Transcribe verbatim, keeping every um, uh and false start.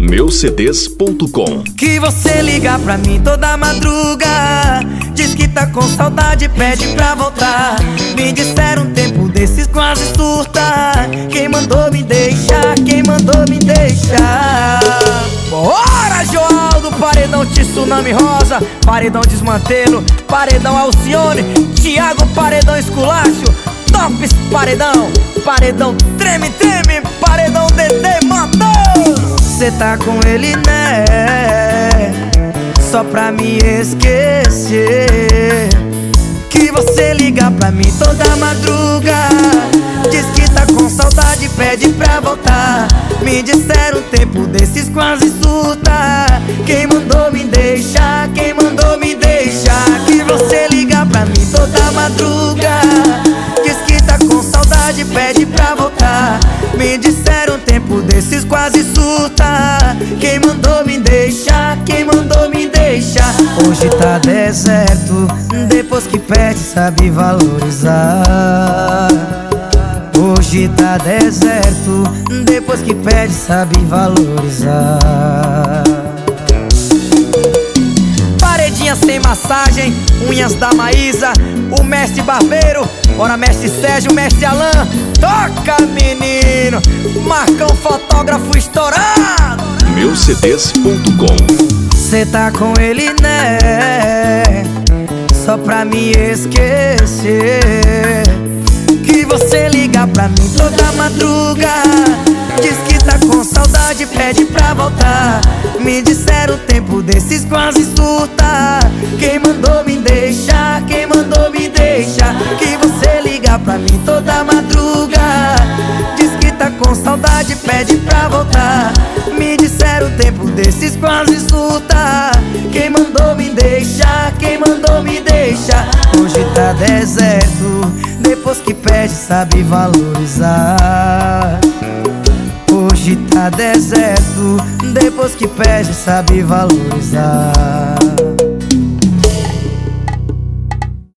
meu c d s ponto com. Que você liga pra mim toda madruga, diz que tá com saudade, pede pra voltar. Me disseram um tempo desses quase surta. Quem mandou me deixar, quem mandou me deixar? Bora, Joaldo, paredão tsunami rosa, paredão desmantelo, paredão Alcione, Thiago, paredão esculacho, Tops, paredão, paredão treme, treme, paredão Dedê matou. Cê tá com ele, né? Só pra me esquecer. Que você liga pra mim toda madruga, diz que tá com saudade, pede pra voltar. Me disseram um tempo desses quase surta. Quem mandou me deixar, quem mandou me deixar? Que você liga pra mim toda madruga, diz que tá com saudade, pede pra voltar. Me disseram um tempo desses quase surta. Quem mandou me deixar, quem mandou me deixar? Hoje tá deserto, depois que perde sabe valorizar. Hoje tá deserto, depois que perde sabe valorizar. Paredinha sem massagem, unhas da Maísa, o mestre barbeiro, bora mestre Sérgio, mestre Alain. Toca, menino, Marcão fotógrafo estourado, meu c d s ponto com. Cê tá com ele, né? Só pra me esquecer. Que você liga pra mim toda madruga, diz que tá com saudade, pede pra voltar. Me disseram o tempo desses quase surta. Quem mandou me deixar, quem mandou me deixar? Que você liga pra mim toda madruga, diz que tá com saudade, pede pra voltar. Me disseram o tempo desses quase surta. Quem mandou me deixar, quem mandou me deixar? Hoje tá deserto, depois que perde sabe valorizar. Hoje tá deserto, depois que perde sabe valorizar.